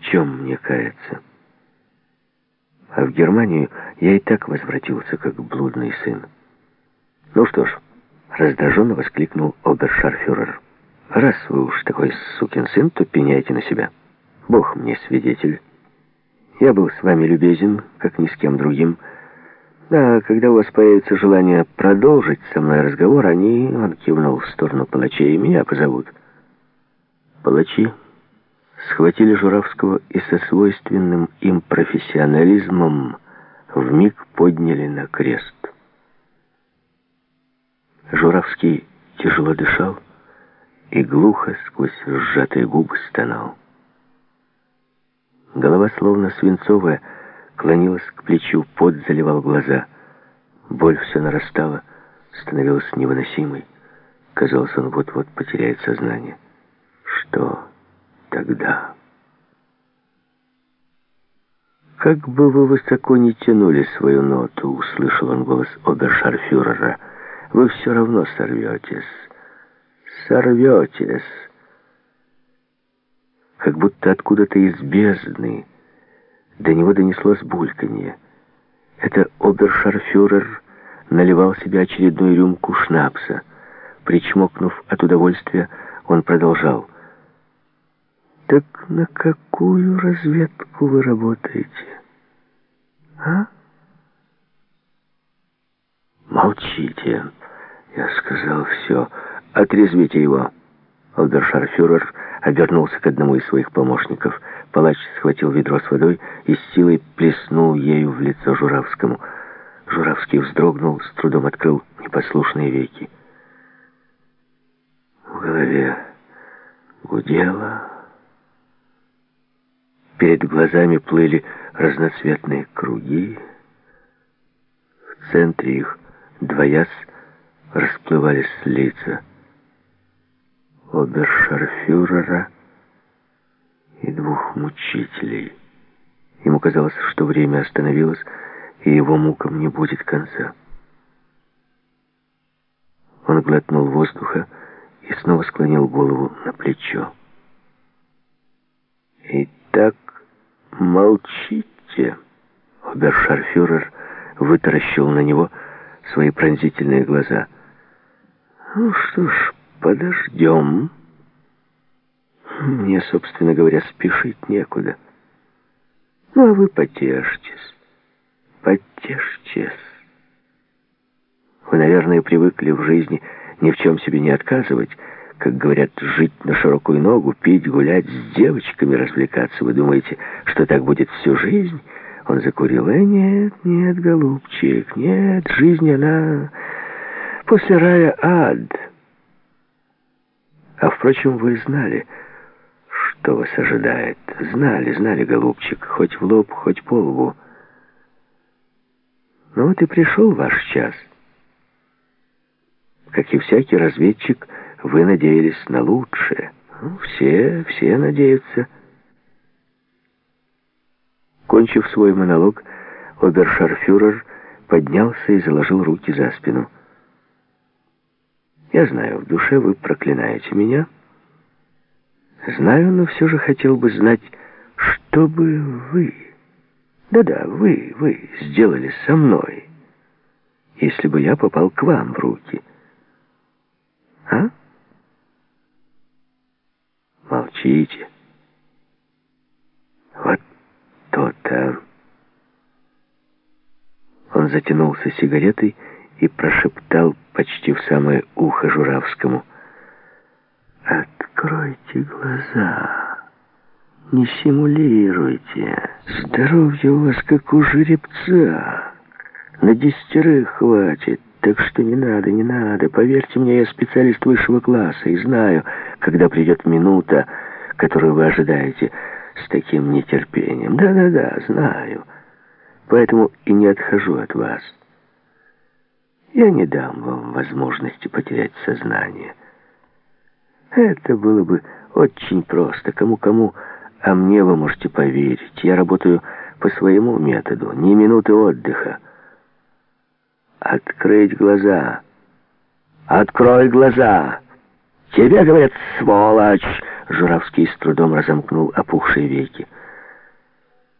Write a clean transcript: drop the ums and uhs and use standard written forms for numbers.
чем мне каяться? А в Германию я и так возвратился, как блудный сын. Ну что ж, раздраженно воскликнул обершарфюрер. Раз вы уж такой сукин сын, то пеняйте на себя. Бог мне свидетель. Я был с вами любезен, как ни с кем другим. Да, когда у вас появится желание продолжить со мной разговор, он кивнул в сторону палачей, меня позовут. Палачи схватили Журавского и со свойственным им профессионализмом вмиг подняли на крест. Журавский тяжело дышал и глухо сквозь сжатые губы стонал. Голова, словно свинцовая, клонилась к плечу, пот заливал глаза. Боль все нарастала, становилась невыносимой. Казалось, он вот-вот потеряет сознание. Что тогда? «Как бы вы высоко не тянули свою ноту», — услышал он голос обершарфюрера, — «вы все равно сорветесь. Сорветесь». Как будто откуда-то из бездны до него донеслось бульканье. Это обершарфюрер наливал себе очередную рюмку шнапса. Причмокнув от удовольствия, он продолжал. «Так на какую разведку вы работаете? А?» «Молчите, я сказал все. Отрезвите его». Обершарфюрер обернулся к одному из своих помощников. Палач схватил ведро с водой и с силой плеснул ею в лицо Журавскому. Журавский вздрогнул, с трудом открыл непослушные веки. В голове гудело. Перед глазами плыли разноцветные круги. В центре их, двоясь, расплывались лица обершарфюрера и двух мучителей. Ему казалось, что время остановилось, и его мукам не будет конца. Он глотнул воздуха и снова склонил голову на плечо. «Итак, молчите!» Обершарфюрер вытаращил на него свои пронзительные глаза. «Ну что ж, подождем. Мне, собственно говоря, спешить некуда. Ну, а вы потешьтесь. Потешьтесь. Вы, наверное, привыкли в жизни ни в чем себе не отказывать, как говорят, жить на широкую ногу, пить, гулять, с девочками развлекаться. Вы думаете, что так будет всю жизнь?» Он закурил. Нет, нет, голубчик, нет, жизнь, она после рая ад. А, впрочем, вы знали, что вас ожидает. Знали, голубчик, хоть в лоб, хоть по лбу. Ну вот и пришел ваш час. Как и всякий разведчик, вы надеялись на лучшее. Ну, все надеются. Кончив свой монолог, обершарфюрер поднялся и заложил руки за спину. «Я знаю, в душе вы проклинаете меня. Знаю, но все же хотел бы знать, что бы вы, да-да, вы сделали со мной, если бы я попал к вам в руки. А? Молчите. Вот то-то». Он затянулся сигаретой и прошептал почти в самое ухо Журавскому: «Откройте глаза, не симулируйте. Здоровье у вас как у жеребца. На 10 хватит, так что не надо. Поверьте мне, я специалист высшего класса и знаю, когда придет минута, которую вы ожидаете с таким нетерпением. Да, знаю. Поэтому и не отхожу от вас. Я не дам вам возможности потерять сознание. Это было бы очень просто. Кому-кому, а мне вы можете поверить. Я работаю по своему методу. Ни минуты отдыха. Открыть глаза. Открой глаза. Тебе говорят, сволочь. Журавский с трудом разомкнул опухшие веки.